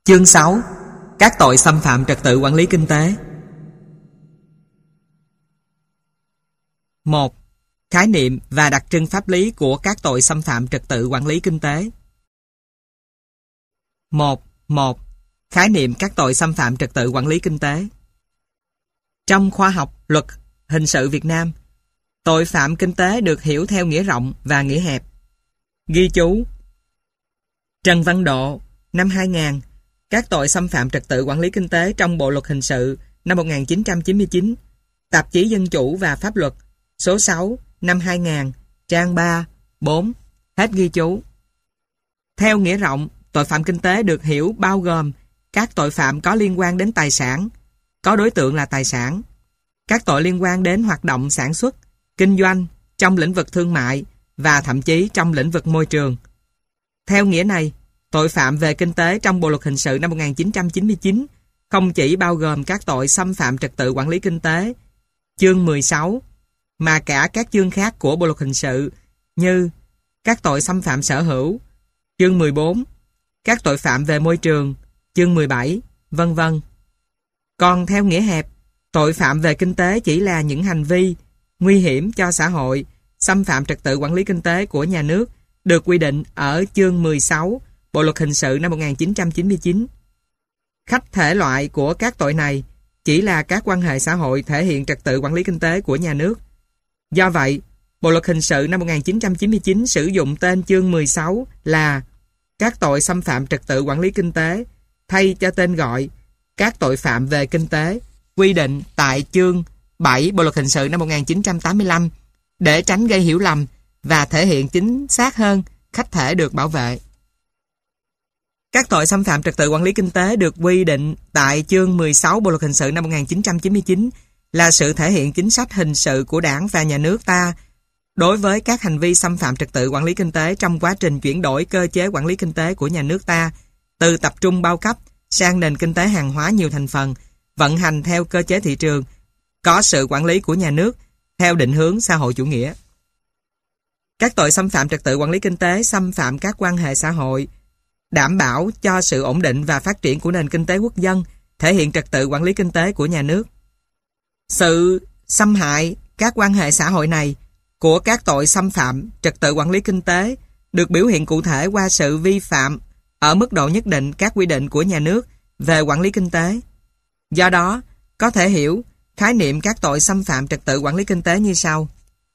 Chương 6. Các tội xâm phạm trật tự quản lý kinh tế. 1. Khái niệm và đặc trưng pháp lý của các tội xâm phạm trật tự quản lý kinh tế. 1. Khái niệm các tội xâm phạm trật tự quản lý kinh tế. Trong khoa học luật hình sự Việt Nam, tội phạm kinh tế được hiểu theo nghĩa rộng và nghĩa hẹp. Ghi chú: Trần Văn Độ, năm 2000, các tội xâm phạm trật tự quản lý kinh tế trong Bộ luật hình sự năm 1999, Tạp chí Dân chủ và Pháp luật, số 6, năm 2000, trang 3, 4. Hết ghi chú. Theo nghĩa rộng, tội phạm kinh tế được hiểu bao gồm các tội phạm có liên quan đến tài sản, có đối tượng là tài sản, các tội liên quan đến hoạt động sản xuất, kinh doanh trong lĩnh vực thương mại và thậm chí trong lĩnh vực môi trường. Theo nghĩa này, tội phạm về kinh tế trong Bộ luật hình sự năm 1999 không chỉ bao gồm các tội xâm phạm trật tự quản lý kinh tế, chương 16, mà cả các chương khác của Bộ luật hình sự như các tội xâm phạm sở hữu, chương 14, các tội phạm về môi trường, chương 17, vân vân. Còn theo nghĩa hẹp, tội phạm về kinh tế chỉ là những hành vi nguy hiểm cho xã hội, xâm phạm trật tự quản lý kinh tế của nhà nước được quy định ở chương 16 Bộ luật hình sự năm 1999. Khách thể loại của các tội này chỉ là các quan hệ xã hội thể hiện trật tự quản lý kinh tế của nhà nước. Do vậy, Bộ luật hình sự năm 1999 sử dụng tên chương 16 là các tội xâm phạm trật tự quản lý kinh tế thay cho tên gọi các tội phạm về kinh tế quy định tại chương 7 Bộ luật hình sự năm 1985 để tránh gây hiểu lầm và thể hiện chính xác hơn khách thể được bảo vệ. Các tội xâm phạm trật tự quản lý kinh tế được quy định tại chương 16 Bộ luật hình sự năm 1999 là sự thể hiện chính sách hình sự của Đảng và Nhà nước ta đối với các hành vi xâm phạm trật tự quản lý kinh tế trong quá trình chuyển đổi cơ chế quản lý kinh tế của nhà nước ta từ tập trung bao cấp sang nền kinh tế hàng hóa nhiều thành phần, vận hành theo cơ chế thị trường, có sự quản lý của nhà nước theo định hướng xã hội chủ nghĩa. Các tội xâm phạm trật tự quản lý kinh tế xâm phạm các quan hệ xã hội, đảm bảo cho sự ổn định và phát triển của nền kinh tế quốc dân, thể hiện trật tự quản lý kinh tế của nhà nước. Sự xâm hại các quan hệ xã hội này của các tội xâm phạm trật tự quản lý kinh tế được biểu hiện cụ thể qua sự vi phạm ở mức độ nhất định các quy định của nhà nước về quản lý kinh tế. Do đó, có thể hiểu khái niệm các tội xâm phạm trật tự quản lý kinh tế như sau.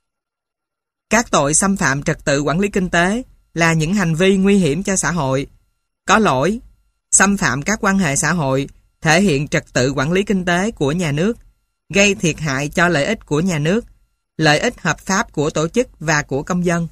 Các tội xâm phạm trật tự quản lý kinh tế là những hành vi nguy hiểm cho xã hội, có lỗi, xâm phạm các quan hệ xã hội, thể hiện trật tự quản lý kinh tế của nhà nước, gây thiệt hại cho lợi ích của nhà nước, lợi ích hợp pháp của tổ chức và của công dân.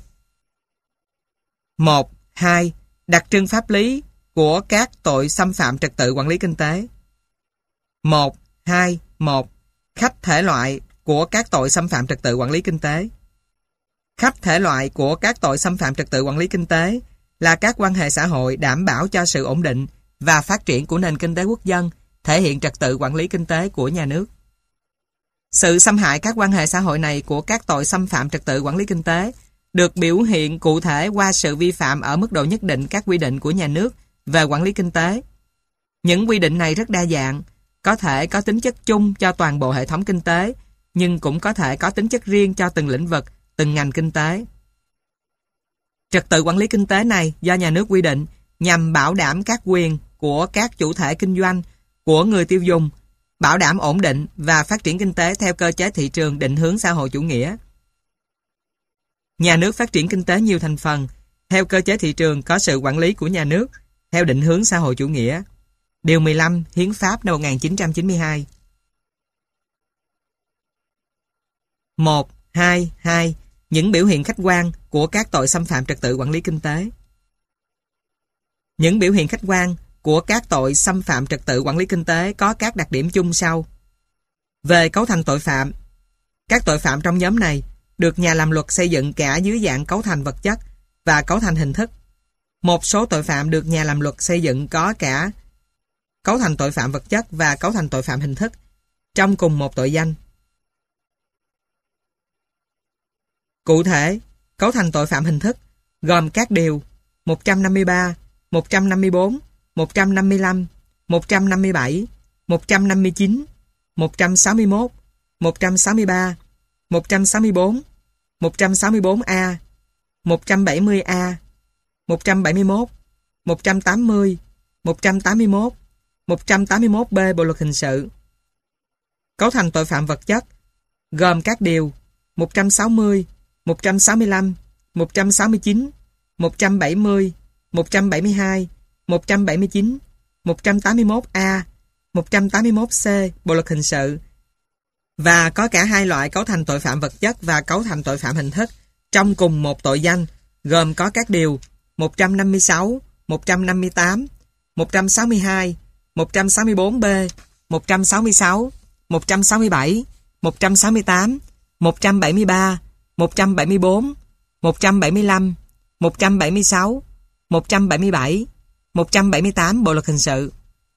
1. 2. Đặc trưng pháp lý của các tội xâm phạm trật tự quản lý kinh tế. 1. 2. 1. Khách thể loại của các tội xâm phạm trật tự quản lý kinh tế. Khách thể loại của các tội xâm phạm trật tự quản lý kinh tế là các quan hệ xã hội đảm bảo cho sự ổn định và phát triển của nền kinh tế quốc dân, thể hiện trật tự quản lý kinh tế của nhà nước. Sự xâm hại các quan hệ xã hội này của các tội xâm phạm trật tự quản lý kinh tế được biểu hiện cụ thể qua sự vi phạm ở mức độ nhất định các quy định của nhà nước về quản lý kinh tế. Những quy định này rất đa dạng, có thể có tính chất chung cho toàn bộ hệ thống kinh tế, nhưng cũng có thể có tính chất riêng cho từng lĩnh vực, từng ngành kinh tế. Trật tự quản lý kinh tế này do nhà nước quy định nhằm bảo đảm các quyền của các chủ thể kinh doanh, của người tiêu dùng, bảo đảm ổn định và phát triển kinh tế theo cơ chế thị trường định hướng xã hội chủ nghĩa. Nhà nước phát triển kinh tế nhiều thành phần, theo cơ chế thị trường có sự quản lý của nhà nước, theo định hướng xã hội chủ nghĩa. Điều 15 Hiến pháp năm 1992. 1. 2. 2. Những biểu hiện khách quan của các tội xâm phạm trật tự quản lý kinh tế. Những biểu hiện khách quan của các tội xâm phạm trật tự quản lý kinh tế có các đặc điểm chung sau. Về cấu thành tội phạm, các tội phạm trong nhóm này được nhà làm luật xây dựng cả dưới dạng cấu thành vật chất và cấu thành hình thức. Một số tội phạm được nhà làm luật xây dựng có cả cấu thành tội phạm vật chất và cấu thành tội phạm hình thức trong cùng một tội danh. Cụ thể, cấu thành tội phạm hình thức gồm các điều 153, 154, 155, 157, 159, 161, 163, 164, 164A, 170A, 171, 180, 181, 181B Bộ luật hình sự. Cấu thành tội phạm vật chất gồm các điều 160, 165, 169, 170, 172, 179, 181A, 181C Bộ luật hình sự, và có cả hai loại cấu thành tội phạm vật chất và cấu thành tội phạm hình thức trong cùng một tội danh, gồm có các điều 156, 158, 162, 164B, 166, 167, 168, 173, 174, 175, 176, 177, 178 Bộ luật hình sự.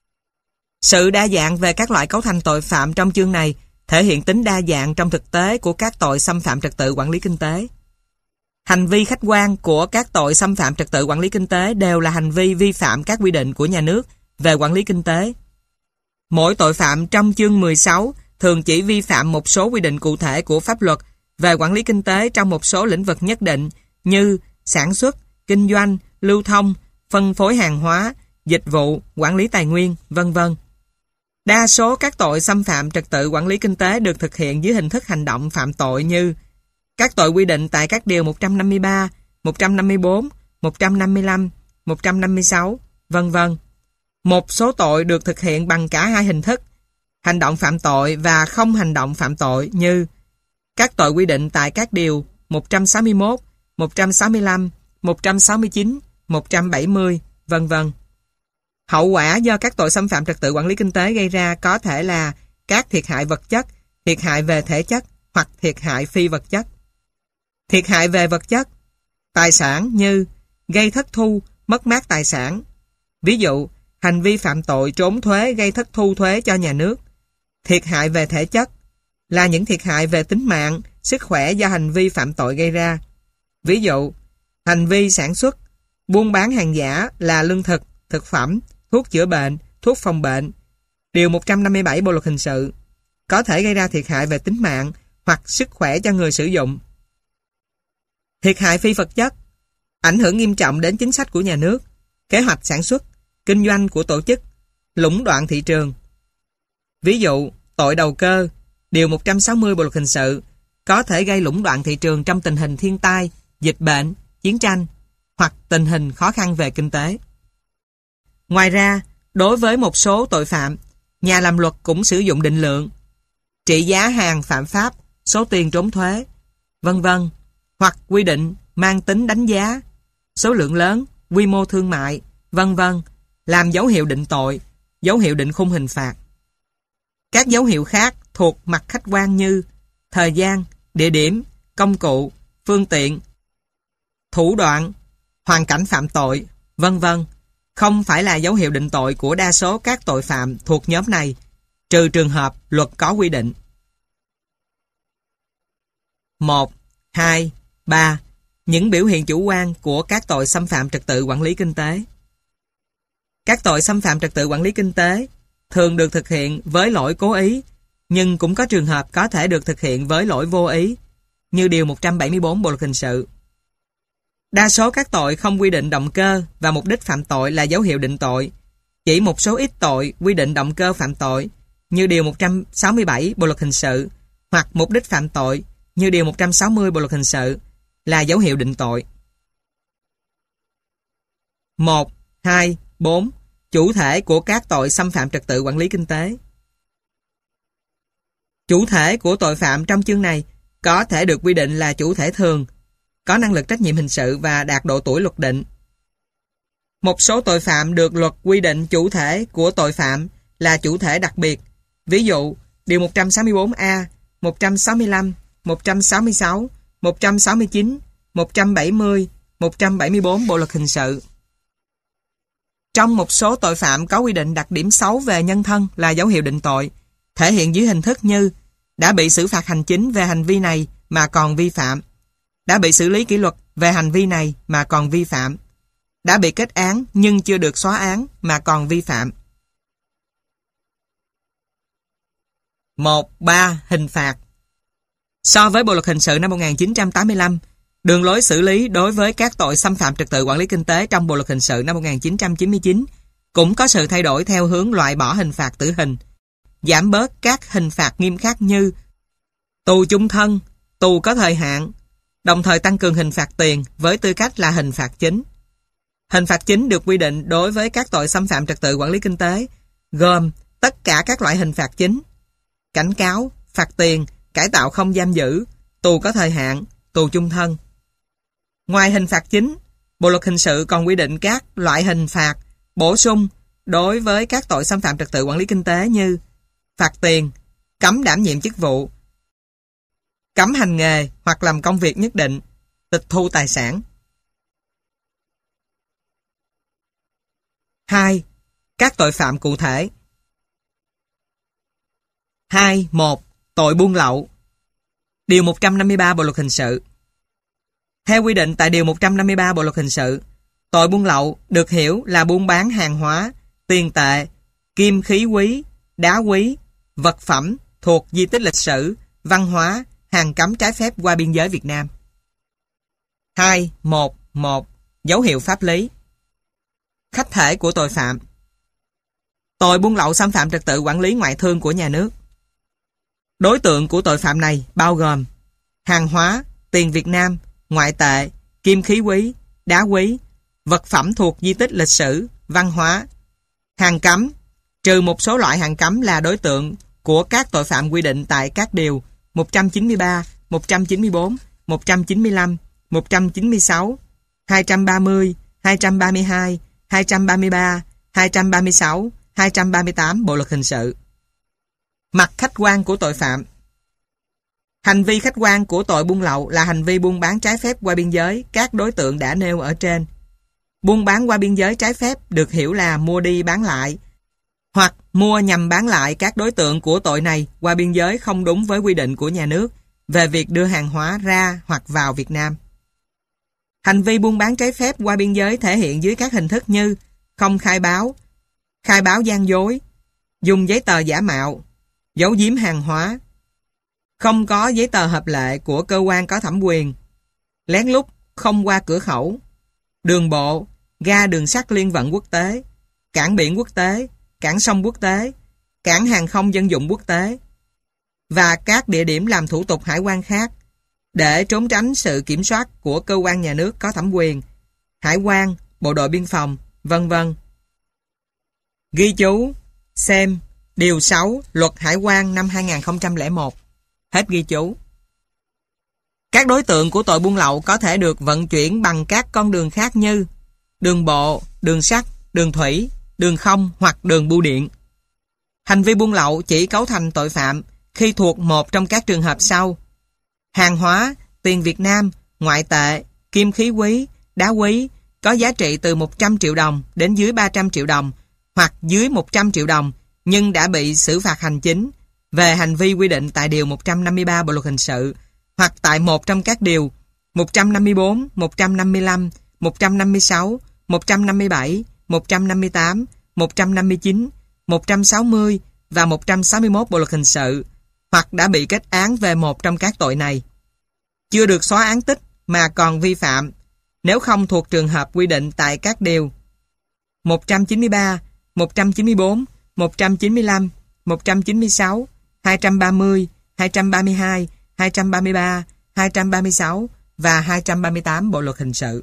Sự đa dạng về các loại cấu thành tội phạm trong chương này thể hiện tính đa dạng trong thực tế của các tội xâm phạm trật tự quản lý kinh tế. Hành vi khách quan của các tội xâm phạm trật tự quản lý kinh tế đều là hành vi vi phạm các quy định của nhà nước về quản lý kinh tế. Mỗi tội phạm trong chương 16 thường chỉ vi phạm một số quy định cụ thể của pháp luật về quản lý kinh tế trong một số lĩnh vực nhất định như sản xuất, kinh doanh, lưu thông, phân phối hàng hóa, dịch vụ, quản lý tài nguyên, v.v. Đa số các tội xâm phạm trật tự quản lý kinh tế được thực hiện dưới hình thức hành động phạm tội như các tội quy định tại các điều 153, 154, 155, 156, v.v. Một số tội được thực hiện bằng cả hai hình thức, hành động phạm tội và không hành động phạm tội như các tội quy định tại các điều 161, 165, 169, 170, v.v. Hậu quả do các tội xâm phạm trật tự quản lý kinh tế gây ra có thể là các thiệt hại vật chất, thiệt hại về thể chất hoặc thiệt hại phi vật chất. Thiệt hại về vật chất, tài sản như gây thất thu, mất mát tài sản. Ví dụ, hành vi phạm tội trốn thuế gây thất thu thuế cho nhà nước. Thiệt hại về thể chất là những thiệt hại về tính mạng, sức khỏe do hành vi phạm tội gây ra. Ví dụ, hành vi sản xuất, buôn bán hàng giả là lương thực, thực phẩm, thuốc chữa bệnh, thuốc phòng bệnh. Điều 157 Bộ luật hình sự có thể gây ra thiệt hại về tính mạng hoặc sức khỏe cho người sử dụng. Thiệt hại phi vật chất ảnh hưởng nghiêm trọng đến chính sách của nhà nước, kế hoạch sản xuất, kinh doanh của tổ chức, lũng đoạn thị trường. Ví dụ, tội đầu cơ, điều 160 Bộ luật hình sự có thể gây lũng đoạn thị trường trong tình hình thiên tai, dịch bệnh, chiến tranh hoặc tình hình khó khăn về kinh tế. Ngoài ra, đối với một số tội phạm, nhà làm luật cũng sử dụng định lượng, trị giá hàng phạm pháp, số tiền trốn thuế, v.v. hoặc quy định mang tính đánh giá, số lượng lớn, quy mô thương mại, v.v. làm dấu hiệu định tội, dấu hiệu định khung hình phạt. Các dấu hiệu khác thuộc mặt khách quan như thời gian, địa điểm, công cụ, phương tiện, thủ đoạn, hoàn cảnh phạm tội, v.v. không phải là dấu hiệu định tội của đa số các tội phạm thuộc nhóm này, trừ trường hợp luật có quy định. 1, 2, 3. Những biểu hiện chủ quan của các tội xâm phạm trật tự quản lý kinh tế. Các tội xâm phạm trật tự quản lý kinh tế thường được thực hiện với lỗi cố ý, nhưng cũng có trường hợp có thể được thực hiện với lỗi vô ý, như điều 174 Bộ luật hình sự. Đa số các tội không quy định động cơ và mục đích phạm tội là dấu hiệu định tội. Chỉ một số ít tội quy định động cơ phạm tội, như điều 167 Bộ luật hình sự, hoặc mục đích phạm tội, như điều 160 Bộ luật hình sự, là dấu hiệu định tội. 1, 2, 4. Chủ thể của các tội xâm phạm trật tự quản lý kinh tế. Chủ thể của tội phạm trong chương này có thể được quy định là chủ thể thường, có năng lực trách nhiệm hình sự và đạt độ tuổi luật định. Một số tội phạm được luật quy định chủ thể của tội phạm là chủ thể đặc biệt. Ví dụ, điều 164A, 165, 166, 169, 170, 174 Bộ luật hình sự. Trong một số tội phạm có quy định đặc điểm xấu về nhân thân là dấu hiệu định tội, thể hiện dưới hình thức như đã bị xử phạt hành chính về hành vi này mà còn vi phạm, đã bị xử lý kỷ luật về hành vi này mà còn vi phạm, đã bị kết án nhưng chưa được xóa án mà còn vi phạm. 1.3. Hình phạt. So với Bộ luật hình sự năm 1985, đường lối xử lý đối với các tội xâm phạm trật tự quản lý kinh tế trong Bộ luật hình sự năm 1999 cũng có sự thay đổi theo hướng loại bỏ hình phạt tử hình, giảm bớt các hình phạt nghiêm khắc như tù chung thân, tù có thời hạn, đồng thời tăng cường hình phạt tiền với tư cách là hình phạt chính. Hình phạt chính được quy định đối với các tội xâm phạm trật tự quản lý kinh tế, gồm tất cả các loại hình phạt chính: cảnh cáo, phạt tiền, cải tạo không giam giữ, tù có thời hạn, tù chung thân. Ngoài hình phạt chính, Bộ luật hình sự còn quy định các loại hình phạt bổ sung đối với các tội xâm phạm trật tự quản lý kinh tế như phạt tiền, cấm đảm nhiệm chức vụ, cấm hành nghề hoặc làm công việc nhất định, tịch thu tài sản. 2. Các tội phạm cụ thể. 2.1. Tội buôn lậu. Điều 153 Bộ luật hình sự. Theo quy định tại Điều 153 Bộ luật hình sự, tội buôn lậu được hiểu là buôn bán hàng hóa, tiền tệ, kim khí quý, đá quý, vật phẩm thuộc di tích lịch sử, văn hóa, hàng cấm trái phép qua biên giới Việt Nam. 2.1.1. Dấu hiệu pháp lý. Khách thể của tội phạm. Tội buôn lậu xâm phạm trật tự quản lý ngoại thương của nhà nước. Đối tượng của tội phạm này bao gồm hàng hóa, tiền Việt Nam, ngoại tệ, kim khí quý, đá quý, vật phẩm thuộc di tích lịch sử, văn hóa, hàng cấm, trừ một số loại hàng cấm là đối tượng của các tội phạm quy định tại các điều 193, 194, 195, 196, 230, 232, 233, 236, 238 Bộ luật hình sự. Mặt khách quan của tội phạm. Hành vi khách quan của tội buôn lậu là hành vi buôn bán trái phép qua biên giới các đối tượng đã nêu ở trên. Buôn bán qua biên giới trái phép được hiểu là mua đi bán lại, hoặc mua nhằm bán lại các đối tượng của tội này qua biên giới không đúng với quy định của nhà nước về việc đưa hàng hóa ra hoặc vào Việt Nam. Hành vi buôn bán trái phép qua biên giới thể hiện dưới các hình thức như không khai báo gian dối, dùng giấy tờ giả mạo, giấu giếm hàng hóa, không có giấy tờ hợp lệ của cơ quan có thẩm quyền, lén lút không qua cửa khẩu, đường bộ, ga đường sắt liên vận quốc tế, cảng biển quốc tế, cảng sông quốc tế, cảng hàng không dân dụng quốc tế và các địa điểm làm thủ tục hải quan khác để trốn tránh sự kiểm soát của cơ quan nhà nước có thẩm quyền, hải quan, bộ đội biên phòng, vân vân. Ghi chú xem Điều 6 Luật Hải quan năm 2001. Hết ghi chú. Các đối tượng của tội buôn lậu có thể được vận chuyển bằng các con đường khác như đường bộ, đường sắt, đường thủy, đường không hoặc đường bưu điện. Hành vi buôn lậu chỉ cấu thành tội phạm khi thuộc một trong các trường hợp sau: hàng hóa, tiền Việt Nam, ngoại tệ, kim khí quý, đá quý có giá trị từ 100 triệu đồng đến dưới 300 triệu đồng hoặc dưới 100 triệu đồng nhưng đã bị xử phạt hành chính về hành vi quy định tại Điều 153 Bộ luật hình sự hoặc tại một trong các điều 154, 155, 156, 157, 158, 159, 160 và 161 Bộ luật hình sự hoặc đã bị kết án về một trong các tội này. Chưa được xóa án tích mà còn vi phạm nếu không thuộc trường hợp quy định tại các điều 193, 194, 195, 196, 230, 232, 233, 236 và 238 Bộ luật hình sự.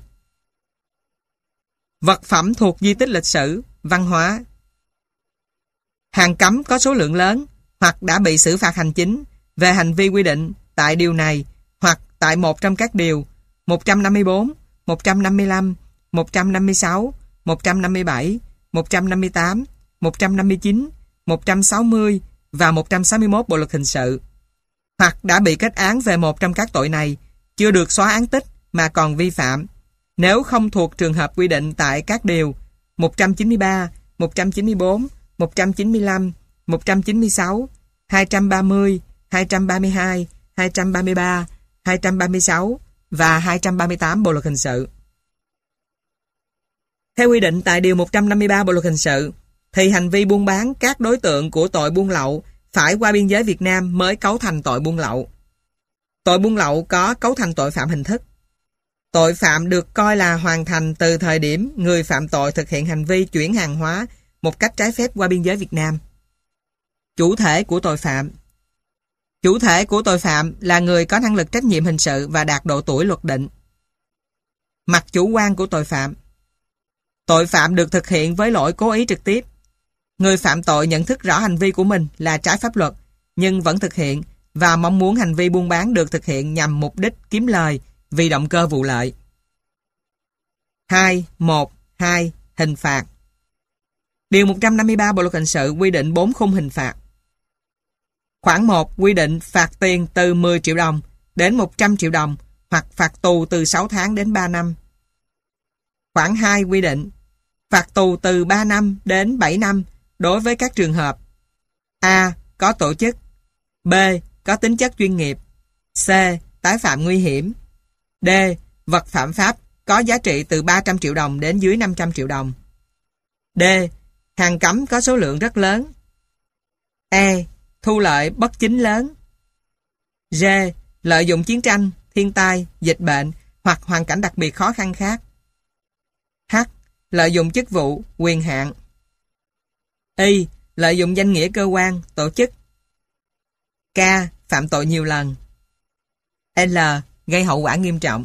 Vật phẩm thuộc di tích lịch sử, văn hóa. Hàng cấm có số lượng lớn hoặc đã bị xử phạt hành chính về hành vi quy định tại điều này hoặc tại một trong các điều 154, 155, 156, 157, 158, 159, 160 và 161 Bộ luật hình sự hoặc đã bị kết án về một trong các tội này, chưa được xóa án tích mà còn vi phạm nếu không thuộc trường hợp quy định tại các điều 193, 194, 195, 196, 230, 232, 233, 236 và 238 Bộ luật hình sự. Theo quy định tại Điều 153 Bộ Luật Hình sự, thì hành vi buôn bán các đối tượng của tội buôn lậu phải qua biên giới Việt Nam mới cấu thành tội buôn lậu. Tội buôn lậu có cấu thành tội phạm hình thức. Tội phạm được coi là hoàn thành từ thời điểm người phạm tội thực hiện hành vi chuyển hàng hóa một cách trái phép qua biên giới Việt Nam. Chủ thể của tội phạm. Chủ thể của tội phạm là người có năng lực trách nhiệm hình sự và đạt độ tuổi luật định. Mặt chủ quan của tội phạm. Tội phạm được thực hiện với lỗi cố ý trực tiếp. Người phạm tội nhận thức rõ hành vi của mình là trái pháp luật, nhưng vẫn thực hiện và mong muốn hành vi buôn bán được thực hiện nhằm mục đích kiếm lời vì động cơ vụ lợi. 2.1.2 Hình phạt. Điều 153 Bộ Luật Hình sự quy định 4 khung hình phạt. Khoản 1 quy định phạt tiền từ 10 triệu đồng đến 100 triệu đồng hoặc phạt tù từ 6 tháng đến 3 năm. Khoản 2 quy định phạt tù từ 3 năm đến 7 năm đối với các trường hợp: A. Có tổ chức, B. Có tính chất chuyên nghiệp, C. Tái phạm nguy hiểm, D. Vật phạm pháp có giá trị từ 300 triệu đồng đến dưới 500 triệu đồng, D. Hàng cấm có số lượng rất lớn, E. Thu lợi bất chính lớn, G. Lợi dụng chiến tranh, thiên tai, dịch bệnh hoặc hoàn cảnh đặc biệt khó khăn khác, H. Lợi dụng chức vụ, quyền hạn, Y. Lợi dụng danh nghĩa cơ quan, tổ chức, K. Phạm tội nhiều lần, L. Gây hậu quả nghiêm trọng.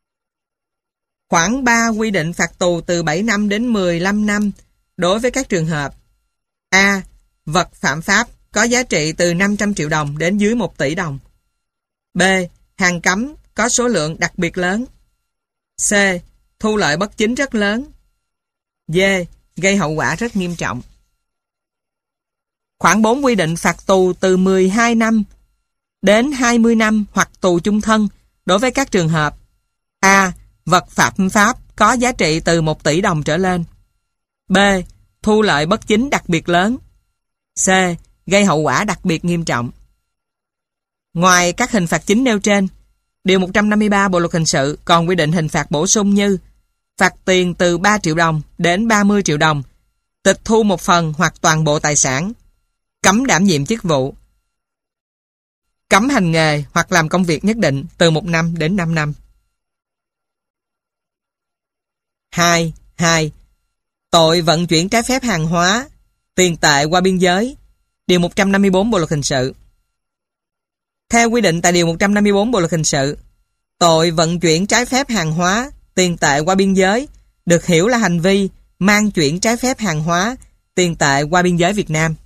Khoản 3 quy định phạt tù từ 7 năm đến 15 năm đối với các trường hợp: A. Vật phạm pháp có giá trị từ 500 triệu đồng đến dưới 1 tỷ đồng, B. Hàng cấm có số lượng đặc biệt lớn, C. Thu lợi bất chính rất lớn, D. Gây hậu quả rất nghiêm trọng. Khoản 4 quy định phạt tù từ 12 năm đến 20 năm hoặc tù chung thân đối với các trường hợp: A. Vật phạm pháp có giá trị từ 1 tỷ đồng trở lên, B. Thu lợi bất chính đặc biệt lớn, C. Gây hậu quả đặc biệt nghiêm trọng. Ngoài các hình phạt chính nêu trên, Điều 153 Bộ Luật Hình sự còn quy định hình phạt bổ sung như phạt tiền từ 3 triệu đồng đến 30 triệu đồng, tịch thu một phần hoặc toàn bộ tài sản, cấm đảm nhiệm chức vụ, cấm hành nghề hoặc làm công việc nhất định từ 1 năm đến 5 năm. 2.2 Tội vận chuyển trái phép hàng hóa, tiền tệ qua biên giới. Điều 154 Bộ Luật Hình sự. Theo quy định tại Điều 154 Bộ Luật Hình sự, tội vận chuyển trái phép hàng hóa, tiền tệ qua biên giới được hiểu là hành vi mang chuyển trái phép hàng hóa, tiền tệ qua biên giới Việt Nam.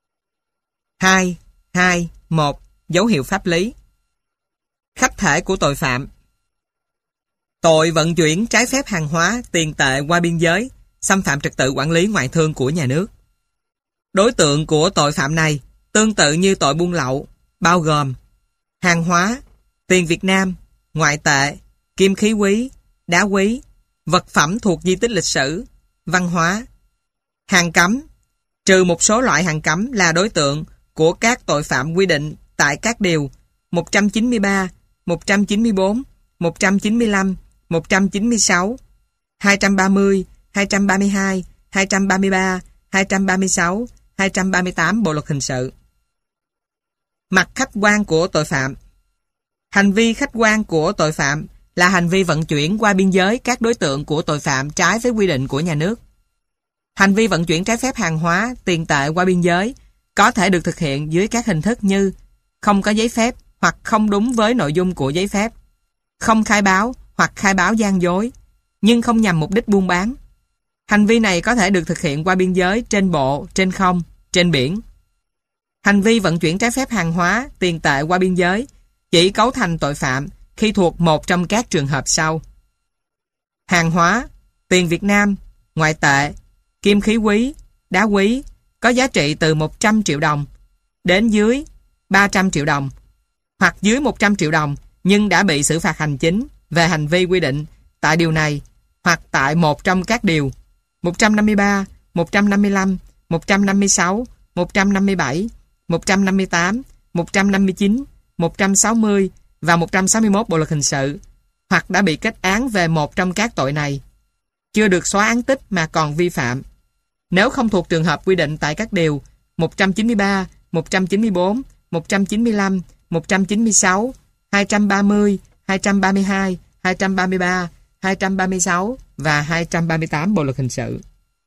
2.2.1 Dấu hiệu pháp lý. Khách thể của tội phạm. Tội vận chuyển trái phép hàng hóa, tiền tệ qua biên giới xâm phạm trật tự quản lý ngoại thương của nhà nước. Đối tượng của tội phạm này tương tự như tội buôn lậu, bao gồm hàng hóa, tiền Việt Nam, ngoại tệ, kim khí quý, đá quý, vật phẩm thuộc di tích lịch sử, văn hóa. Hàng cấm, trừ một số loại hàng cấm là đối tượng của các tội phạm quy định tại các điều 193, 194, 195, 196, 230, 232, 233, 236, 238 Bộ Luật Hình sự. Mặt khách quan của tội phạm. Hành vi khách quan của tội phạm là hành vi vận chuyển qua biên giới các đối tượng của tội phạm trái với quy định của nhà nước. Hành vi vận chuyển trái phép hàng hóa, tiền tệ qua biên giới có thể được thực hiện dưới các hình thức như không có giấy phép hoặc không đúng với nội dung của giấy phép, không khai báo hoặc khai báo gian dối, nhưng không nhằm mục đích buôn bán. Hành vi này có thể được thực hiện qua biên giới trên bộ, trên không, trên biển. Hành vi vận chuyển trái phép hàng hóa, tiền tệ qua biên giới chỉ cấu thành tội phạm khi thuộc một trong các trường hợp sau: hàng hóa, tiền Việt Nam, ngoại tệ, kim khí quý, đá quý có giá trị từ 100 triệu đồng đến dưới 300 triệu đồng hoặc dưới 100 triệu đồng nhưng đã bị xử phạt hành chính về hành vi quy định tại điều này hoặc tại một trong các điều 153, 155, 156, 157, 158, 159, 160 và 161 Bộ Luật Hình sự hoặc đã bị kết án về một trong các tội này. chưa được xóa án tích mà còn vi phạm. Nếu không thuộc trường hợp quy định tại các điều 193, 194, 195, 196, 230, 232, 233, 236 và 238 Bộ luật hình sự.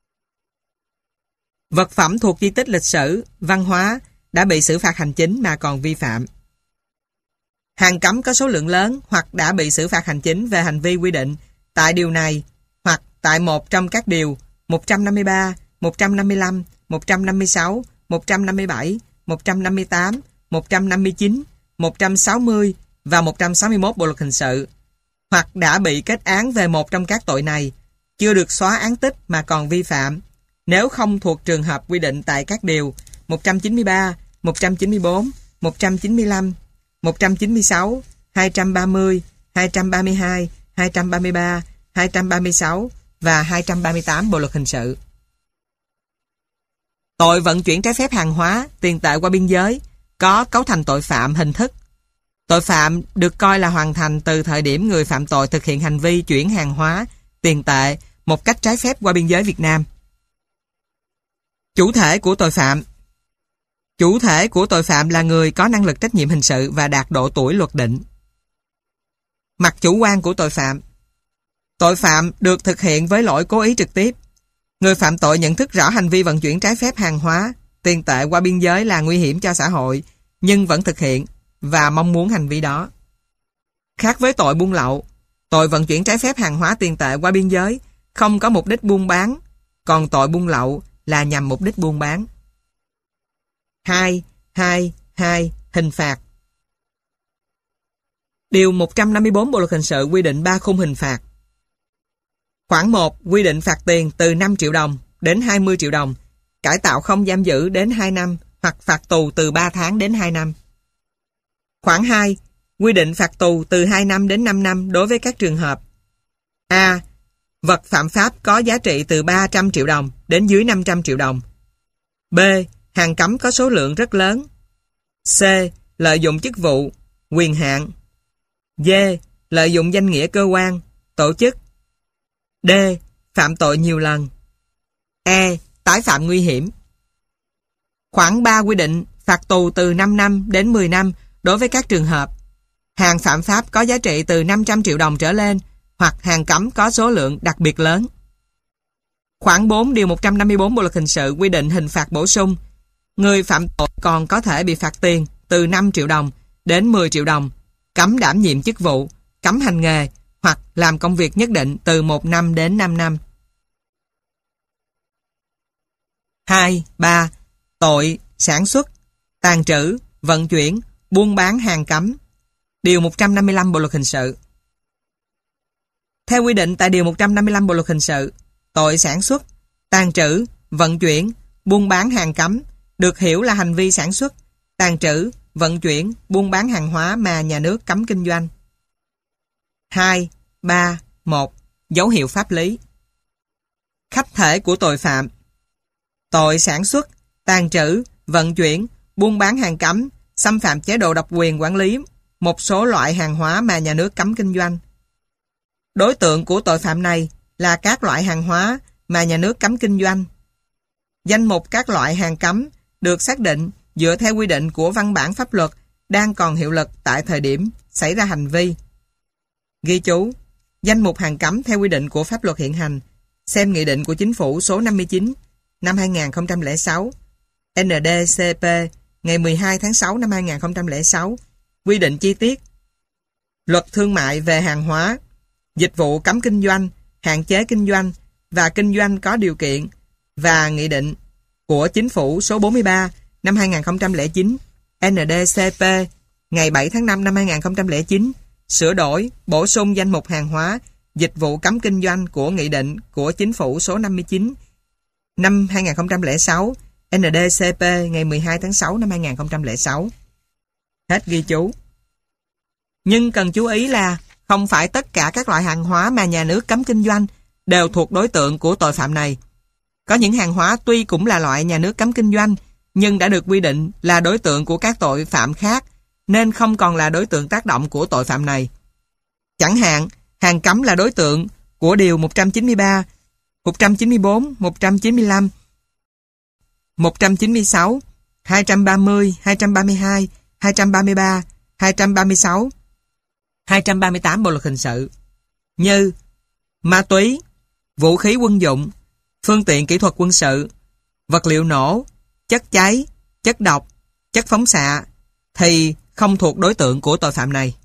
Vật phẩm thuộc di tích lịch sử, văn hóa đã bị xử phạt hành chính mà còn vi phạm. Hàng cấm có số lượng lớn hoặc đã bị xử phạt hành chính về hành vi quy định tại điều này hoặc tại một trong các điều 153, 155, 156, 157, 158, 159, 160 và 161 Bộ luật hình sự, hoặc đã bị kết án về một trong các tội này, chưa được xóa án tích mà còn vi phạm, nếu không thuộc trường hợp quy định tại các điều 193, 194, 195, 196, 230, 232, 233, 236 và 238 Bộ luật hình sự. Tội vận chuyển trái phép hàng hóa, tiền tệ qua biên giới có cấu thành tội phạm hình thức. Tội phạm được coi là hoàn thành từ thời điểm người phạm tội thực hiện hành vi chuyển hàng hóa, tiền tệ một cách trái phép qua biên giới Việt Nam. Chủ thể của tội phạm. Chủ thể của tội phạm là người có năng lực trách nhiệm hình sự và đạt độ tuổi luật định. Mặt chủ quan của tội phạm. Tội phạm được thực hiện với lỗi cố ý trực tiếp. Người phạm tội nhận thức rõ hành vi vận chuyển trái phép hàng hóa, tiền tệ qua biên giới là nguy hiểm cho xã hội, nhưng vẫn thực hiện và mong muốn hành vi đó. Khác với tội buôn lậu, tội vận chuyển trái phép hàng hóa tiền tệ qua biên giới không có mục đích buôn bán, còn tội buôn lậu là nhằm mục đích buôn bán. 2. Hình phạt. Điều 154 Bộ luật hình sự quy định 3 khung hình phạt. Khoản 1 quy định phạt tiền từ 5 triệu đồng đến 20 triệu đồng, cải tạo không giam giữ đến 2 năm hoặc phạt tù từ 3 tháng đến 2 năm. Khoản 2 quy định phạt tù từ 2 năm đến 5 năm đối với các trường hợp: A. Vật phạm pháp có giá trị từ 300 triệu đồng đến dưới 500 triệu đồng. B. Hàng cấm có số lượng rất lớn. C. Lợi dụng chức vụ, quyền hạn. D. Lợi dụng danh nghĩa cơ quan, tổ chức. D. Phạm tội nhiều lần. E. Tái phạm nguy hiểm. Khoản 3 quy định phạt tù từ 5 năm đến 10 năm đối với các trường hợp: hàng phạm pháp có giá trị từ 500 triệu đồng trở lên hoặc hàng cấm có số lượng đặc biệt lớn. Khoản 4 điều 154 Bộ luật hình sự quy định hình phạt bổ sung. Người phạm tội còn có thể bị phạt tiền từ 5 triệu đồng đến 10 triệu đồng, cấm đảm nhiệm chức vụ, cấm hành nghề hoặc làm công việc nhất định từ 1 năm đến 5 năm. 2.3. Tội sản xuất, tàng trữ, vận chuyển, buôn bán hàng cấm. Điều 155 Bộ luật hình sự. Theo quy định tại Điều 155 Bộ luật hình sự, tội sản xuất, tàng trữ, vận chuyển, buôn bán hàng cấm được hiểu là hành vi sản xuất, tàng trữ, vận chuyển, buôn bán hàng hóa mà nhà nước cấm kinh doanh. 2.3.1. Dấu hiệu pháp lý. Khách thể của tội phạm. Tội sản xuất, tàng trữ, vận chuyển, buôn bán hàng cấm xâm phạm chế độ độc quyền quản lý một số loại hàng hóa mà nhà nước cấm kinh doanh. Đối tượng của tội phạm này là các loại hàng hóa mà nhà nước cấm kinh doanh. Danh mục các loại hàng cấm được xác định dựa theo quy định của văn bản pháp luật đang còn hiệu lực tại thời điểm xảy ra hành vi. Ghi chú: danh mục hàng cấm theo quy định của pháp luật hiện hành, xem Nghị định của Chính phủ số 59 năm 2006 ND-CP ngày 12 tháng 6 năm 2006 quy định chi tiết. Luật thương mại về hàng hóa, dịch vụ cấm kinh doanh, hạn chế kinh doanh và kinh doanh có điều kiện và Nghị định của Chính phủ số 43 năm 2009 ND-CP ngày 7 tháng 5 năm 2009 sửa đổi, bổ sung danh mục hàng hóa, dịch vụ cấm kinh doanh của Nghị định của Chính phủ số 59 năm 2006 ND-CP ngày 12 tháng 6 năm 2006. Hết ghi chú. Nhưng cần chú ý là không phải tất cả các loại hàng hóa mà nhà nước cấm kinh doanh đều thuộc đối tượng của tội phạm này. Có những hàng hóa tuy cũng là loại nhà nước cấm kinh doanh nhưng đã được quy định là đối tượng của các tội phạm khác nên không còn là đối tượng tác động của tội phạm này. Chẳng hạn, hàng cấm là đối tượng của Điều 193 194, 195, 196, 230, 232, 233, 236, 238 Bộ luật hình sự như ma túy, vũ khí quân dụng, phương tiện kỹ thuật quân sự, vật liệu nổ, chất cháy, chất độc, chất phóng xạ thì không thuộc đối tượng của tội phạm này.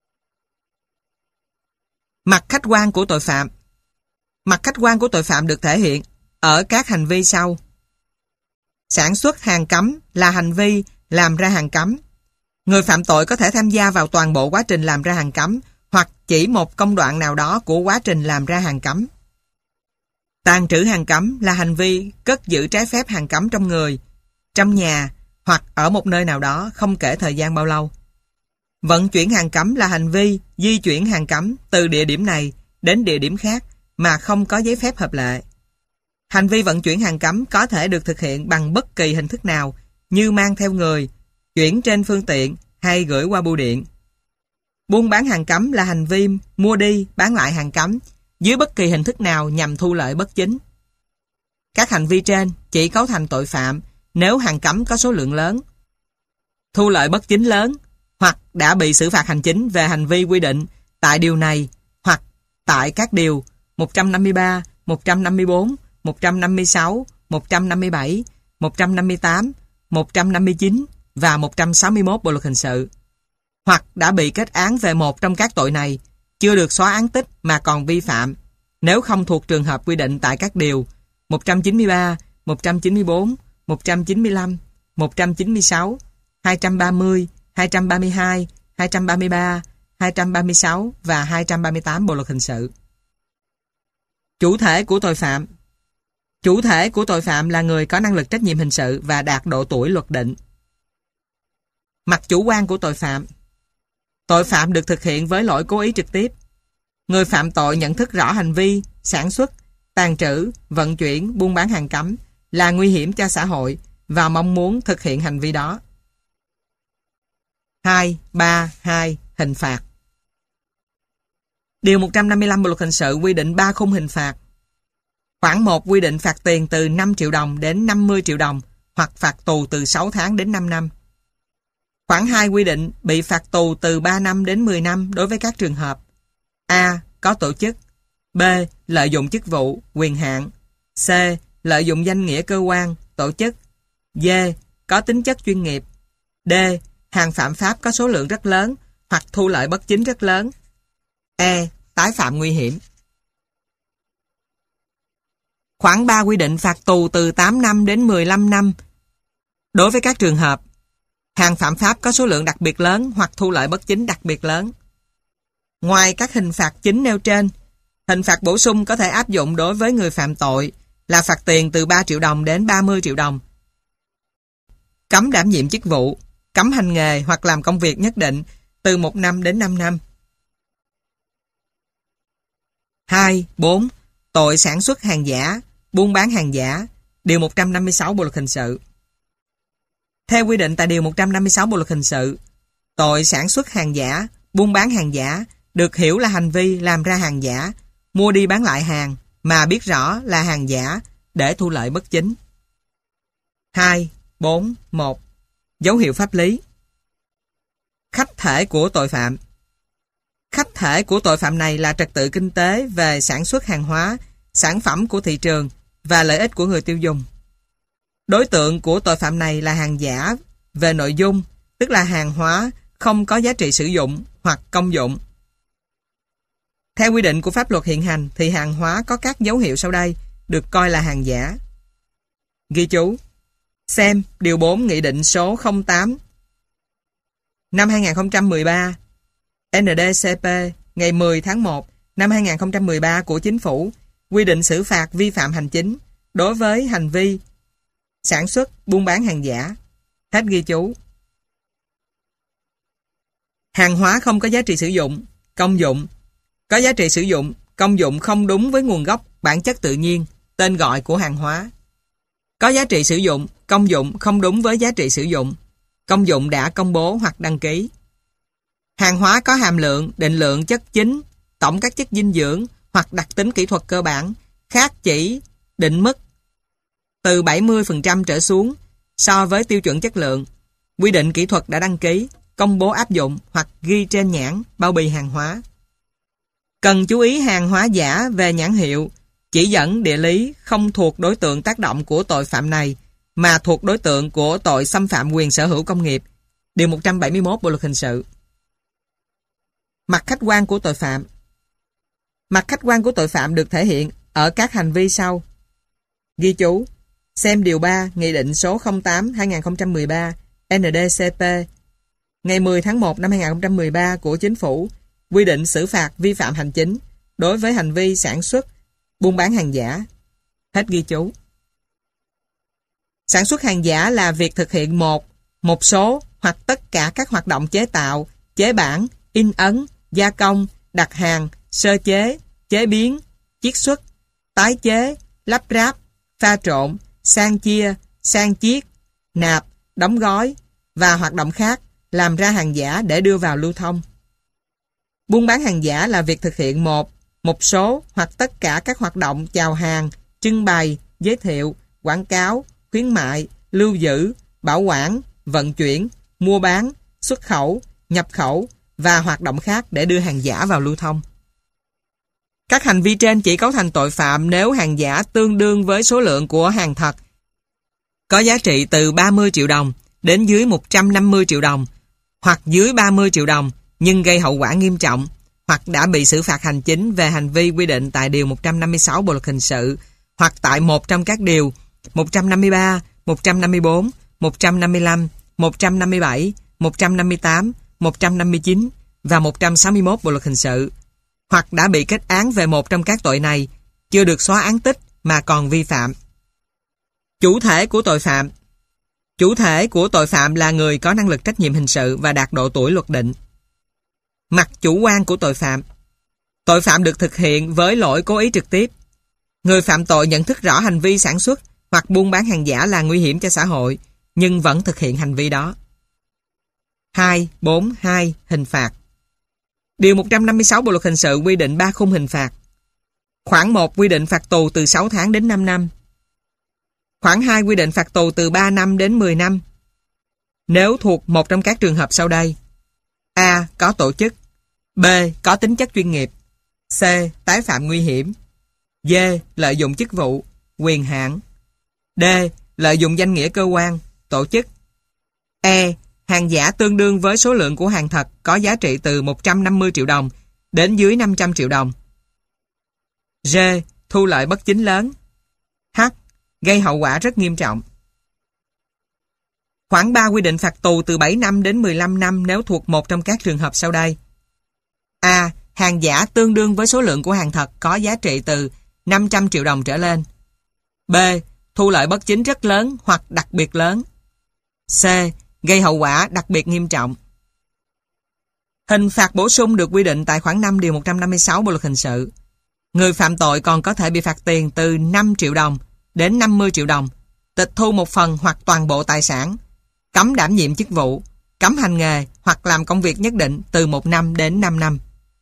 Mặt khách quan của tội phạm. Mặt khách quan của tội phạm được thể hiện ở các hành vi sau. Sản xuất hàng cấm là hành vi làm ra hàng cấm. Người phạm tội có thể tham gia vào toàn bộ quá trình làm ra hàng cấm hoặc chỉ một công đoạn nào đó của quá trình làm ra hàng cấm. Tàng trữ hàng cấm là hành vi cất giữ trái phép hàng cấm trong người, trong nhà hoặc ở một nơi nào đó không kể thời gian bao lâu. Vận chuyển hàng cấm là hành vi di chuyển hàng cấm từ địa điểm này đến địa điểm khác mà không có giấy phép hợp lệ. Hành vi vận chuyển hàng cấm có thể được thực hiện bằng bất kỳ hình thức nào như mang theo người, chuyển trên phương tiện hay gửi qua bưu điện. Buôn bán hàng cấm là hành vi mua đi, bán lại hàng cấm dưới bất kỳ hình thức nào nhằm thu lợi bất chính. Các hành vi trên chỉ cấu thành tội phạm nếu hàng cấm có số lượng lớn, thu lợi bất chính lớn hoặc đã bị xử phạt hành chính về hành vi quy định tại điều này hoặc tại các điều 153, 154, 156, 157, 158, 159 và 161 Bộ luật hình sự, hoặc đã bị kết án về một trong các tội này, chưa được xóa án tích mà còn vi phạm, nếu không thuộc trường hợp quy định tại các điều 193, 194, 195, 196, 230, 232, 233, 236 và 238 Bộ luật hình sự. Chủ thể của tội phạm. Chủ thể của tội phạm là người có năng lực trách nhiệm hình sự và đạt độ tuổi luật định. Mặt chủ quan của tội phạm. Tội phạm được thực hiện với lỗi cố ý trực tiếp. Người phạm tội nhận thức rõ hành vi, sản xuất, tàng trữ, vận chuyển, buôn bán hàng cấm là nguy hiểm cho xã hội và mong muốn thực hiện hành vi đó. 232. Hình phạt. Điều 155 Bộ luật hình sự quy định 3 khung hình phạt. Khoản 1 quy định phạt tiền từ 5 triệu đồng đến 50 triệu đồng hoặc phạt tù từ 6 tháng đến 5 năm. Khoản 2 quy định bị phạt tù từ 3 năm đến 10 năm đối với các trường hợp: A. Có tổ chức, B. Lợi dụng chức vụ, quyền hạn, C. Lợi dụng danh nghĩa cơ quan, tổ chức, D. Có tính chất chuyên nghiệp, D. Hàng phạm pháp có số lượng rất lớn hoặc thu lợi bất chính rất lớn, E. Tái phạm nguy hiểm. Khoản 3 quy định phạt tù từ 8 năm đến 15 năm đối với các trường hợp: hàng phạm pháp có số lượng đặc biệt lớn hoặc thu lợi bất chính đặc biệt lớn. Ngoài các hình phạt chính nêu trên, hình phạt bổ sung có thể áp dụng đối với người phạm tội là phạt tiền từ 3 triệu đồng đến 30 triệu đồng, cấm đảm nhiệm chức vụ, cấm hành nghề hoặc làm công việc nhất định từ 1 năm đến 5 năm. 2.4. Tội sản xuất hàng giả, buôn bán hàng giả. Điều 156 Bộ luật hình sự. Theo quy định tại Điều 156 Bộ luật hình sự, tội sản xuất hàng giả, buôn bán hàng giả được hiểu là hành vi làm ra hàng giả, mua đi bán lại hàng mà biết rõ là hàng giả để thu lợi bất chính. 2.4.1. Dấu hiệu pháp lý. Khách thể của tội phạm. Khách thể của tội phạm này là trật tự kinh tế về sản xuất hàng hóa, sản phẩm của thị trường và lợi ích của người tiêu dùng. Đối tượng của tội phạm này là hàng giả về nội dung, tức là hàng hóa không có giá trị sử dụng hoặc công dụng. Theo quy định của pháp luật hiện hành thì hàng hóa có các dấu hiệu sau đây được coi là hàng giả. Ghi chú: xem Điều 4 Nghị định số 08 năm 2013 NDCP ngày 10 tháng 1 năm 2013 của Chính phủ quy định xử phạt vi phạm hành chính đối với hành vi sản xuất, buôn bán hàng giả. Hết ghi chú. Hàng hóa không có giá trị sử dụng, công dụng. Có giá trị sử dụng, công dụng không đúng với nguồn gốc, bản chất tự nhiên, tên gọi của hàng hóa. Có giá trị sử dụng, công dụng không đúng với giá trị sử dụng, công dụng đã công bố hoặc đăng ký. Hàng hóa có hàm lượng, định lượng chất chính, tổng các chất dinh dưỡng hoặc đặc tính kỹ thuật cơ bản khác chỉ định mức từ 70% trở xuống so với tiêu chuẩn chất lượng, quy định kỹ thuật đã đăng ký, công bố áp dụng hoặc ghi trên nhãn, bao bì hàng hóa. Cần chú ý hàng hóa giả về nhãn hiệu, chỉ dẫn địa lý không thuộc đối tượng tác động của tội phạm này, mà thuộc đối tượng của tội xâm phạm quyền sở hữu công nghiệp. Điều 171 Bộ luật hình sự. Mặt khách quan của tội phạm. Mặt khách quan của tội phạm được thể hiện ở các hành vi sau. Ghi chú: xem điều 3 Nghị định số 08/2013 NDCP ngày 10 tháng 1 năm 2013 của Chính phủ quy định xử phạt vi phạm hành chính đối với hành vi sản xuất, buôn bán hàng giả. Hết ghi chú. Sản xuất hàng giả là việc thực hiện một số hoặc tất cả các hoạt động chế tạo, chế bản, in ấn, gia công, đặt hàng, sơ chế, chế biến, chiết xuất, tái chế, lắp ráp, pha trộn, sang chia, sang chiết, nạp, đóng gói và hoạt động khác làm ra hàng giả để đưa vào lưu thông. Buôn bán hàng giả là việc thực hiện một số hoặc tất cả các hoạt động chào hàng, trưng bày, giới thiệu, quảng cáo, khuyến mại, lưu giữ, bảo quản, vận chuyển, mua bán, xuất khẩu, nhập khẩu và hoạt động khác để đưa hàng giả vào lưu thông. Các hành vi trên chỉ cấu thành tội phạm nếu hàng giả tương đương với số lượng của hàng thật, có giá trị từ 30 triệu đồng đến dưới 150 triệu đồng, hoặc dưới 30 triệu đồng nhưng gây hậu quả nghiêm trọng, hoặc đã bị xử phạt hành chính về hành vi quy định tại Điều 156 Bộ Luật Hình sự, hoặc tại một trong các điều 153, 154, 155, 157, 158, 159 và 161 Bộ Luật Hình sự, hoặc đã bị kết án về một trong các tội này, chưa được xóa án tích mà còn vi phạm. Chủ thể của tội phạm. Chủ thể của tội phạm là người có năng lực trách nhiệm hình sự và đạt độ tuổi luật định. Mặt chủ quan của tội phạm. Tội phạm được thực hiện với lỗi cố ý trực tiếp. Người phạm tội nhận thức rõ hành vi sản xuất hoặc buôn bán hàng giả là nguy hiểm cho xã hội, nhưng vẫn thực hiện hành vi đó. 242. Hình phạt. Điều 156 Bộ Luật Hình sự quy định 3 khung hình phạt. Khoản 1 quy định phạt tù từ 6 tháng đến 5 năm. Khoản 2 quy định phạt tù từ 3 năm đến 10 năm. Nếu thuộc một trong các trường hợp sau đây: A. Có tổ chức. B. Có tính chất chuyên nghiệp. C. Tái phạm nguy hiểm. D. Lợi dụng chức vụ, quyền hạn. D. Lợi dụng danh nghĩa cơ quan, tổ chức. E. Hàng giả tương đương với số lượng của hàng thật có giá trị từ 150 triệu đồng đến dưới 500 triệu đồng. G. Thu lợi bất chính lớn. H. Gây hậu quả rất nghiêm trọng. Khoản 3 quy định phạt tù từ 7 năm đến 15 năm nếu thuộc một trong các trường hợp sau đây. A. Hàng giả tương đương với số lượng của hàng thật có giá trị từ 500 triệu đồng trở lên. B. Thu lợi bất chính rất lớn hoặc đặc biệt lớn. C. Gây hậu quả đặc biệt nghiêm trọng. Hình phạt bổ sung được quy định tại khoản 5 Điều 156 Bộ Luật Hình sự. Người phạm tội còn có thể bị phạt tiền từ 5 triệu đồng đến 50 triệu đồng, tịch thu một phần hoặc toàn bộ tài sản, cấm đảm nhiệm chức vụ, cấm hành nghề hoặc làm công việc nhất định từ 1 năm đến 5 năm.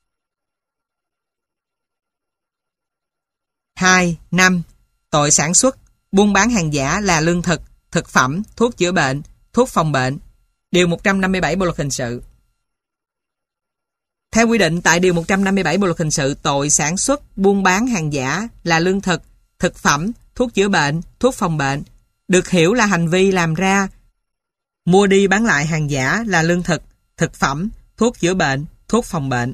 2.5. Tội sản xuất, buôn bán hàng giả là lương thực, thực phẩm, thuốc chữa bệnh, thuốc phòng bệnh. Điều 157 Bộ Luật Hình sự. Theo quy định tại Điều 157 Bộ Luật Hình sự, tội sản xuất, buôn bán hàng giả là lương thực, thực phẩm, thuốc chữa bệnh, thuốc phòng bệnh, được hiểu là hành vi làm ra, mua đi bán lại hàng giả là lương thực, thực phẩm, thuốc chữa bệnh, thuốc phòng bệnh.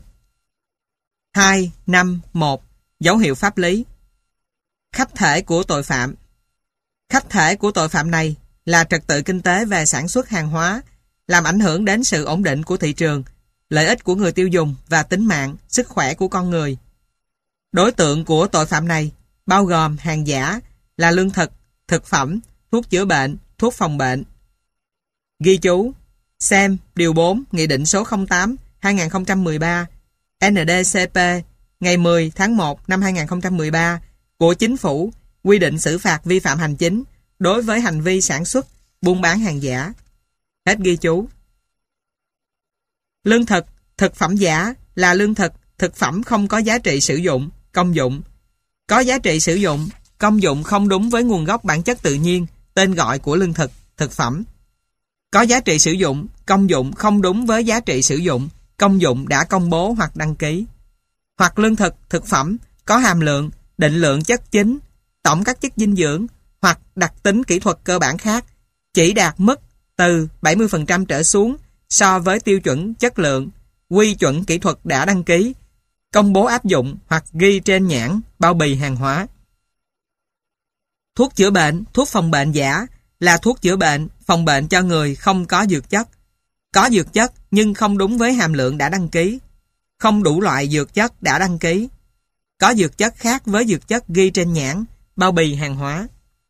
2.5.1. Dấu hiệu pháp lý. Khách thể của tội phạm. Khách thể của tội phạm này là trật tự kinh tế về sản xuất hàng hóa, làm ảnh hưởng đến sự ổn định của thị trường, lợi ích của người tiêu dùng và tính mạng, sức khỏe của con người. Đối tượng của tội phạm này bao gồm hàng giả là lương thực, thực phẩm, thuốc chữa bệnh, thuốc phòng bệnh. Ghi chú: xem Điều 4 Nghị định số 08/2013 NDCP ngày 10 tháng 1 năm 2013 của Chính phủ quy định xử phạt vi phạm hành chính đối với hành vi sản xuất, buôn bán hàng giả. Hết ghi chú. Lương thực, thực phẩm giả là lương thực, thực phẩm không có giá trị sử dụng, công dụng. Có giá trị sử dụng, công dụng không đúng với nguồn gốc bản chất tự nhiên, tên gọi của lương thực, thực phẩm. Có giá trị sử dụng, công dụng không đúng với giá trị sử dụng, công dụng đã công bố hoặc đăng ký. Hoặc lương thực, thực phẩm có hàm lượng, định lượng chất chính, tổng các chất dinh dưỡng hoặc đặc tính kỹ thuật cơ bản khác chỉ đạt mức từ 70% trở xuống so với tiêu chuẩn chất lượng, quy chuẩn kỹ thuật đã đăng ký, công bố áp dụng hoặc ghi trên nhãn, bao bì hàng hóa. Thuốc chữa bệnh, thuốc phòng bệnh giả là thuốc chữa bệnh, phòng bệnh cho người không có dược chất. Có dược chất nhưng không đúng với hàm lượng đã đăng ký. Không đủ loại dược chất đã đăng ký. Có dược chất khác với dược chất ghi trên nhãn, bao bì hàng hóa.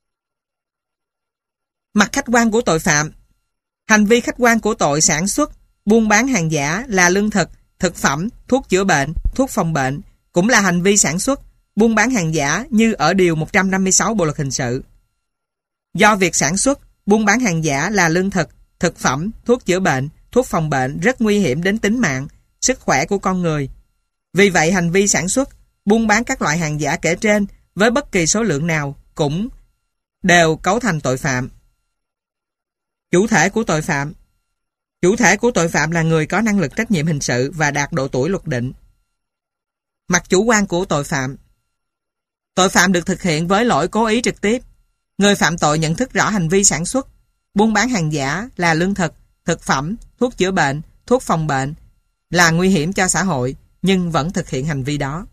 Mặt khách quan của tội phạm. Hành vi khách quan của tội sản xuất, buôn bán hàng giả là lương thực, thực phẩm, thuốc chữa bệnh, thuốc phòng bệnh cũng là hành vi sản xuất, buôn bán hàng giả như ở Điều 156 Bộ Luật Hình sự. Do việc sản xuất, buôn bán hàng giả là lương thực, thực phẩm, thuốc chữa bệnh, thuốc phòng bệnh rất nguy hiểm đến tính mạng, sức khỏe của con người. Vì vậy hành vi sản xuất, buôn bán các loại hàng giả kể trên với bất kỳ số lượng nào cũng đều cấu thành tội phạm. Chủ thể của tội phạm. Chủ thể của tội phạm là người có năng lực trách nhiệm hình sự và đạt độ tuổi luật định. Mặt chủ quan của tội phạm. Tội phạm được thực hiện với lỗi cố ý trực tiếp. Người phạm tội nhận thức rõ hành vi sản xuất, buôn bán hàng giả là lương thực, thực phẩm, thuốc chữa bệnh, thuốc phòng bệnh là nguy hiểm cho xã hội nhưng vẫn thực hiện hành vi đó.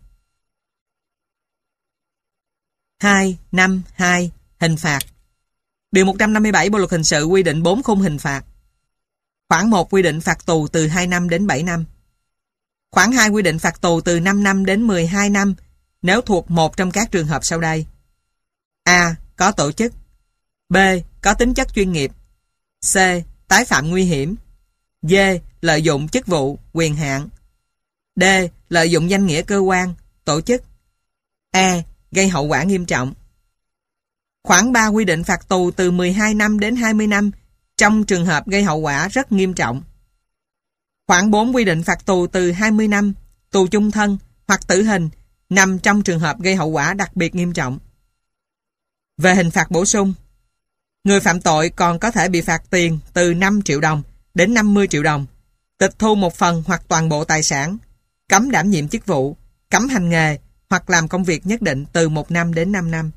2.5.2 Hình phạt. Điều 157 Bộ Luật Hình sự quy định 4 khung hình phạt. Khoản 1 quy định phạt tù từ 2 năm đến 7 năm. Khoản 2 quy định phạt tù từ 5 năm đến 12 năm nếu thuộc một trong các trường hợp sau đây. A. Có tổ chức. B. Có tính chất chuyên nghiệp. C. Tái phạm nguy hiểm. D. Lợi dụng chức vụ, quyền hạn. D. Lợi dụng danh nghĩa cơ quan, tổ chức. E. Gây hậu quả nghiêm trọng. Khoản 3 quy định phạt tù từ 12 năm đến 20 năm trong trường hợp gây hậu quả rất nghiêm trọng. Khoản 4 quy định phạt tù từ 20 năm, tù chung thân hoặc tử hình nằm trong trường hợp gây hậu quả đặc biệt nghiêm trọng. Về hình phạt bổ sung, người phạm tội còn có thể bị phạt tiền từ 5 triệu đồng đến 50 triệu đồng, tịch thu một phần hoặc toàn bộ tài sản, cấm đảm nhiệm chức vụ, cấm hành nghề hoặc làm công việc nhất định từ 1 năm đến 5 năm.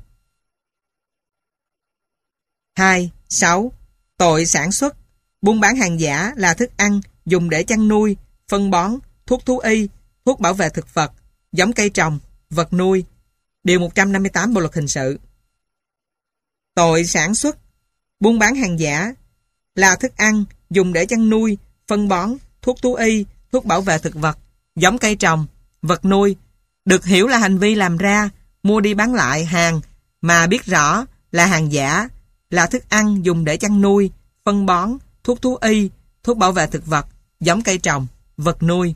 2.6. Tội sản xuất, buôn bán hàng giả là thức ăn dùng để chăn nuôi, phân bón, thuốc thú y, thuốc bảo vệ thực vật, giống cây trồng, vật nuôi. Điều 158 Bộ Luật Hình sự. Tội sản xuất, buôn bán hàng giả là thức ăn dùng để chăn nuôi, phân bón, thuốc thú y, thuốc bảo vệ thực vật, giống cây trồng, vật nuôi, được hiểu là hành vi làm ra, mua đi bán lại hàng mà biết rõ là hàng giả, là thức ăn dùng để chăn nuôi, phân bón, thuốc thú y, thuốc bảo vệ thực vật, giống cây trồng, vật nuôi.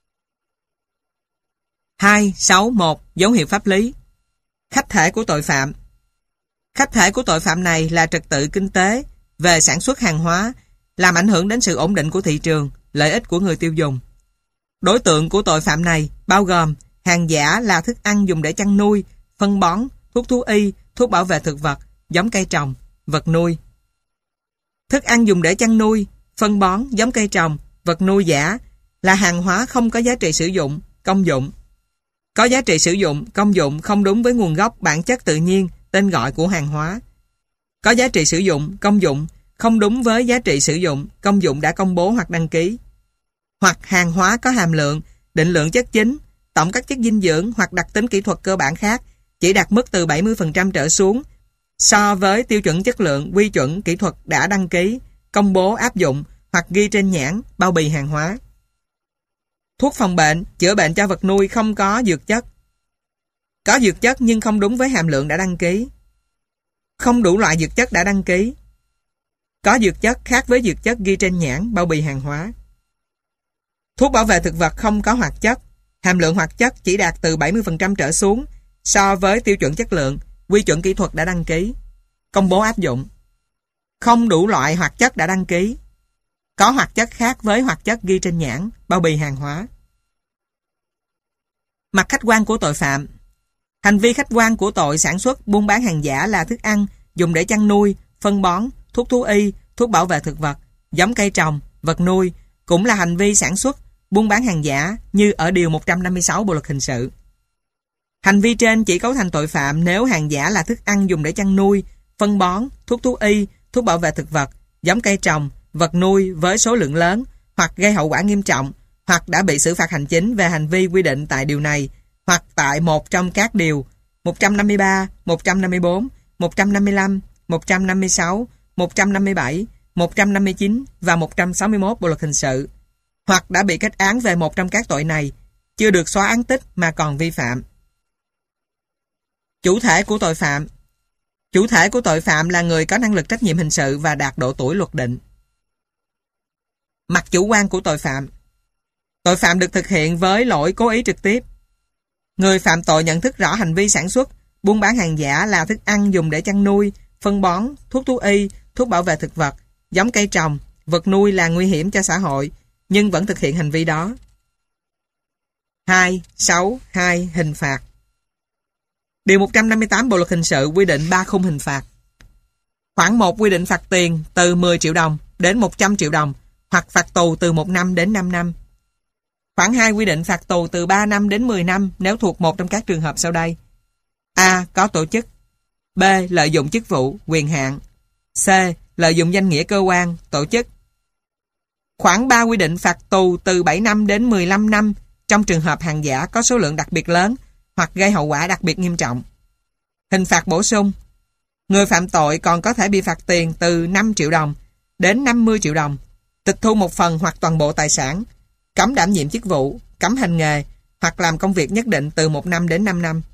2.6.1 Dấu hiệu pháp lý. Khách thể của tội phạm. Khách thể của tội phạm này là trật tự kinh tế về sản xuất hàng hóa, làm ảnh hưởng đến sự ổn định của thị trường, lợi ích của người tiêu dùng. Đối tượng của tội phạm này bao gồm hàng giả là thức ăn dùng để chăn nuôi, phân bón, thuốc thú y, thuốc bảo vệ thực vật, giống cây trồng, vật nuôi. Thức ăn dùng để chăn nuôi, phân bón, giống cây trồng, vật nuôi giả là hàng hóa không có giá trị sử dụng, công dụng. Có giá trị sử dụng, công dụng không đúng với nguồn gốc bản chất tự nhiên, tên gọi của hàng hóa. Có giá trị sử dụng, công dụng không đúng với giá trị sử dụng, công dụng đã công bố hoặc đăng ký. Hoặc hàng hóa có hàm lượng, định lượng chất chính, tổng các chất dinh dưỡng hoặc đặc tính kỹ thuật cơ bản khác chỉ đạt mức từ 70% trở xuống so với tiêu chuẩn chất lượng, quy chuẩn kỹ thuật đã đăng ký, công bố áp dụng hoặc ghi trên nhãn, bao bì hàng hóa. Thuốc phòng bệnh, chữa bệnh cho vật nuôi không có dược chất. Có dược chất nhưng không đúng với hàm lượng đã đăng ký. Không đủ loại dược chất đã đăng ký. Có dược chất khác với dược chất ghi trên nhãn, bao bì hàng hóa. Thuốc bảo vệ thực vật không có hoạt chất. Hàm lượng hoạt chất chỉ đạt từ 70% trở xuống so với tiêu chuẩn chất lượng, quy chuẩn kỹ thuật đã đăng ký, công bố áp dụng. Không đủ loại hoạt chất đã đăng ký. Có hoạt chất khác với hoạt chất ghi trên nhãn, bao bì hàng hóa. Mặt khách quan của tội phạm. Hành vi khách quan của tội sản xuất, buôn bán hàng giả là thức ăn dùng để chăn nuôi, phân bón, thuốc thú y, thuốc bảo vệ thực vật, giống cây trồng, vật nuôi cũng là hành vi sản xuất, buôn bán hàng giả như ở điều 156 Bộ luật hình sự. Hành vi trên chỉ cấu thành tội phạm nếu hàng giả là thức ăn dùng để chăn nuôi, phân bón, thuốc thú y, thuốc bảo vệ thực vật, giống cây trồng, vật nuôi với số lượng lớn hoặc gây hậu quả nghiêm trọng hoặc đã bị xử phạt hành chính về hành vi quy định tại điều này hoặc tại một trong các điều 153, 154, 155, 156, 157, 159 và 161 Bộ luật hình sự hoặc đã bị kết án về một trong các tội này, chưa được xóa án tích mà còn vi phạm. Chủ thể của tội phạm. Chủ thể của tội phạm là người có năng lực trách nhiệm hình sự và đạt độ tuổi luật định. Mặt chủ quan của tội phạm. Tội phạm được thực hiện với lỗi cố ý trực tiếp. Người phạm tội nhận thức rõ hành vi sản xuất, buôn bán hàng giả là thức ăn dùng để chăn nuôi, phân bón, thuốc thú y, thuốc bảo vệ thực vật, giống cây trồng, vật nuôi là nguy hiểm cho xã hội, nhưng vẫn thực hiện hành vi đó. 262 Hình phạt. Điều 158 Bộ luật hình sự quy định 3 khung hình phạt. Khoản 1 quy định phạt tiền từ 10 triệu đồng đến 100 triệu đồng hoặc phạt tù từ 1 năm đến 5 năm. Khoản 2 quy định phạt tù từ 3 năm đến 10 năm nếu thuộc một trong các trường hợp sau đây. A. Có tổ chức. B. Lợi dụng chức vụ, quyền hạn. C. Lợi dụng danh nghĩa cơ quan, tổ chức. Khoản 3 quy định phạt tù từ 7 năm đến 15 năm trong trường hợp hàng giả có số lượng đặc biệt lớn hoặc gây hậu quả đặc biệt nghiêm trọng. Hình phạt bổ sung. Người phạm tội còn có thể bị phạt tiền từ 5 triệu đồng đến 50 triệu đồng, tịch thu một phần hoặc toàn bộ tài sản, cấm đảm nhiệm chức vụ, cấm hành nghề hoặc làm công việc nhất định từ 1 năm đến 5 năm.